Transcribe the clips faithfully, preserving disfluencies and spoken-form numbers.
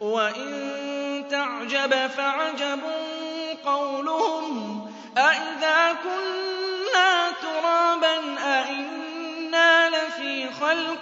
وَإِن تَعْجَبْ فَعَجَبٌ قَوْلُهُمْ أَإِذَا كُنَّا تُرَابًا أَإِنَّا لَفِي خَلْقٍ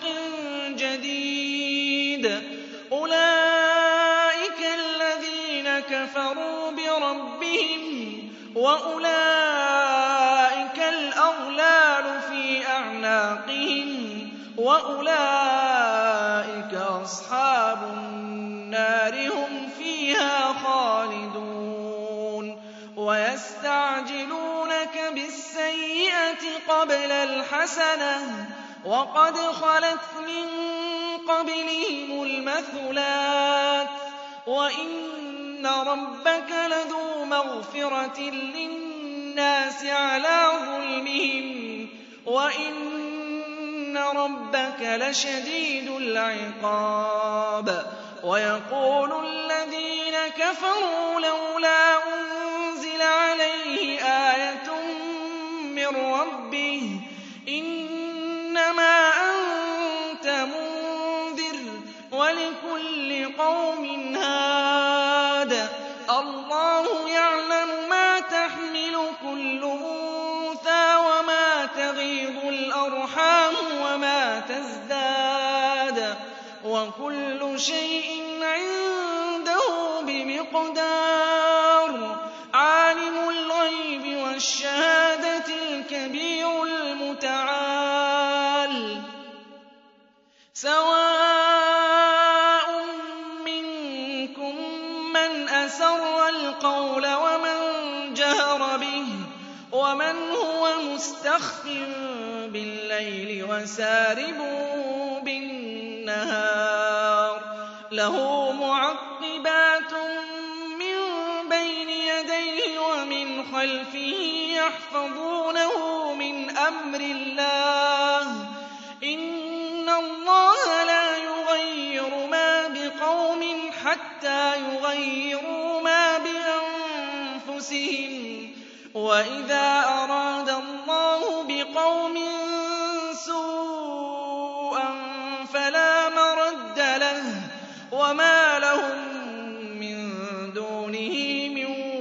جَدِيدٍ أُولَٰئِكَ الَّذِينَ كَفَرُوا بِرَبِّهِمْ وَأُولَٰئِكَ الْأَغْلَالُ فِي أَعْنَاقِهِمْ وَأُولَٰئِكَ أَصْحَابُ النَّارِ هُمْ فِيهَا خَالِدُونَ وَيَسْتَعْجِلُونَكَ بِالسَّيِّئَةِ قَبْلَ الْحَسَنَةِ وَقَدْ خَلَتْ مِن قَبْلِهِمُ الْمَثُلَاتُ وَإِنَّ رَبَّكَ لَذُو مَغْفِرَةٍ لِّلنَّاسِ عَلَىٰ ظُلْمِهِمْ وَإِنَّ رَبَّكَ لَشَدِيدُ الْعِقَابِ وَيَقُولُ الَّذِينَ كَفَرُوا لَوْلَا أُنزِلَ عَلَيْهِ آيَةٌ مِّن رَّبِّهِ إِنَّمَا أَنتَ مُنذِرٌ وَلِكُلِّ قَوْمٍ هَادٍ اللَّهُ يَعْلَمُ مَا تَحْمِلُ كُلُّ أُنثَىٰ وَمَا تَغِيضُ الْأَرْحَامُ وَمَا تَزْدَادُ وَكُلُّ شَيْءٍ عِندَهُ بِمِقْدَارٍ عَالِمُ الْغَيْبِ وَالشَّهَادَةِ الْكَبِيرُ الْمُتَعَالِ سَوَاءٌ مِّنكُم مَّنْ أَسَرَّ الْقَوْلَ وَمَن جَهَرَ بِهِ وَمَنْ هُوَ مُسْتَخْفٍ بِاللَّيْلِ وَسَارِبٌ بِالنَّهَارِ لَهُ مُعَقِّبَاتٌ مِّن بَيْنِ يَدَيْهِ وَمِنْ خَلْفِهِ يَحْفَظُونَهُ مِنْ أَمْرِ اللَّهِ ۗ إِنَّ اللَّهَ لَا يُغَيِّرُ مَا بِقَوْمٍ حَتَّىٰ يُغَيِّرُوا مَا بِأَنفُسِهِمْ ۗ وَإِذَا أَرَادَ اللَّهُ بِقَوْمٍ سُوءًا فَلَا مَرَدَّ لَهُ ۚ وَمَا لَهُم مِّن دُونِهِ مِن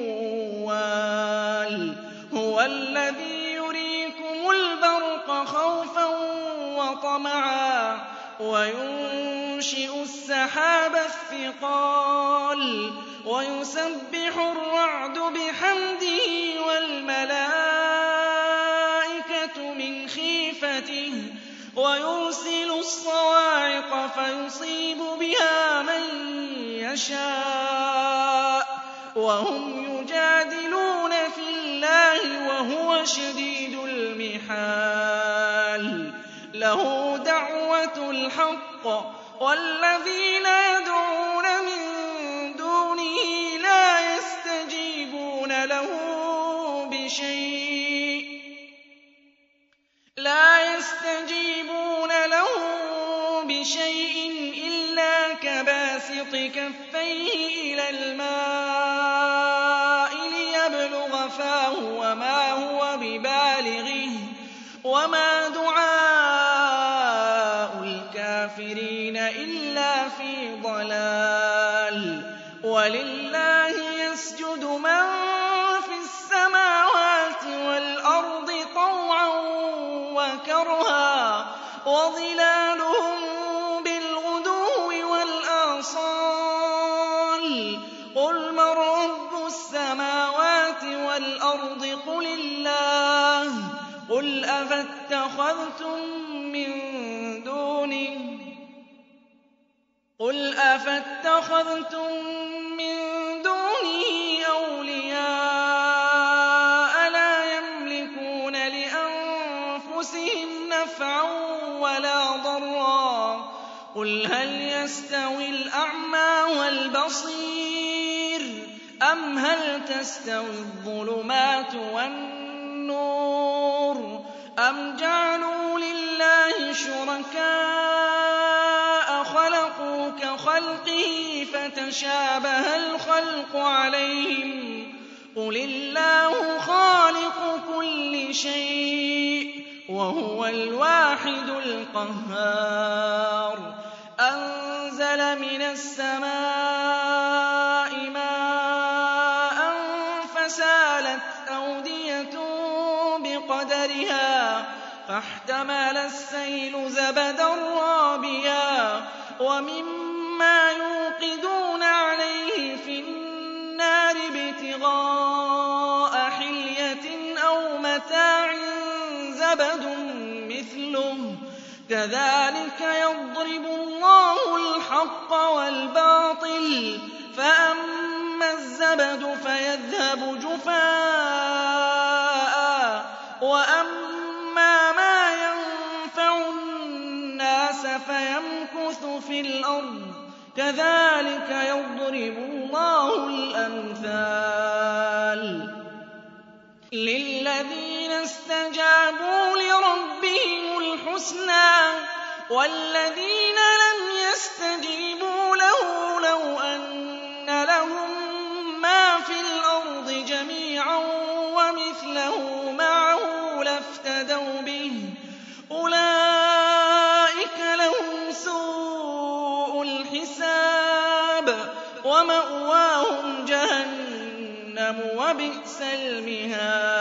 وَالٍ هُوَ الَّذِي يُرِيكُمُ الْبَرْقَ خَوْفًا وَطَمَعًا وَيُنشِئُ السَّحَابَ الثِّقَالَ وَيُسَبِّحُ الرَّعْدُ بِحَمْدِهِ وَالْمَلَائِكَةُ مِنْ خِيفَتِهِ وَيُرْسِلُ الصَّوَاعِقَ فَيُصِيبُ بِهَا مَن يَشَاءُ وَهُمْ يُجَادِلُونَ فِي اللَّهِ وَهُوَ شَدِيدُ الْمِحَالِ لَهُ دَعْوَةُ الْحَقِّ وَالَّذِينَ يَدْعُونَ مِن دُونِهِ لَا يَسْتَجِيبُونَ لَهُ بِشَيْءٍ لا يستجيبون له بشيء إلا كباسط كفيه إلى الماء ليبلغ فاه وما هو ببالغه وما دعاء الكافرين إلا في ضلال ولله يسجد من في السماوات والأرض طوعا وكرها وظلالهم بالغدو والآصال قل من رب السماوات والأرض قل الله قل أفاتخذتم من دونه قل أفاتخذتم من دونه أولياء لا يملكون لأنفسهم نفعا ولا ضرا قل هل يستوي الأعمى والبصير أم هل تستوي الظلمات والنور أم جعلوا لله شركاء خلقوا كخلقه فتشابه الخلق عليهم قل الله خالق كل شيء وهو الواحد القهار أنزل من السماء وقدرها فاحتمل السيل زبدا رابيا ومما يوقدون عليه في النار ابتغاء حلية أو متاع زبد مثله كذلك يضرب الله الحق والباطل فأما الزبد فيذهب جفاء وأما ما ينفع الناس فيمكث في الأرض كذلك يضرب الله الأمثال للذين استجابوا لربهم الحسنى والذين لم يستجيبوا له لو أن لهم ما في الأرض جميعا ومثله معه لافتدوا به أولئك لهم سوء الحساب ومأواهم جهنم وبئس المهاد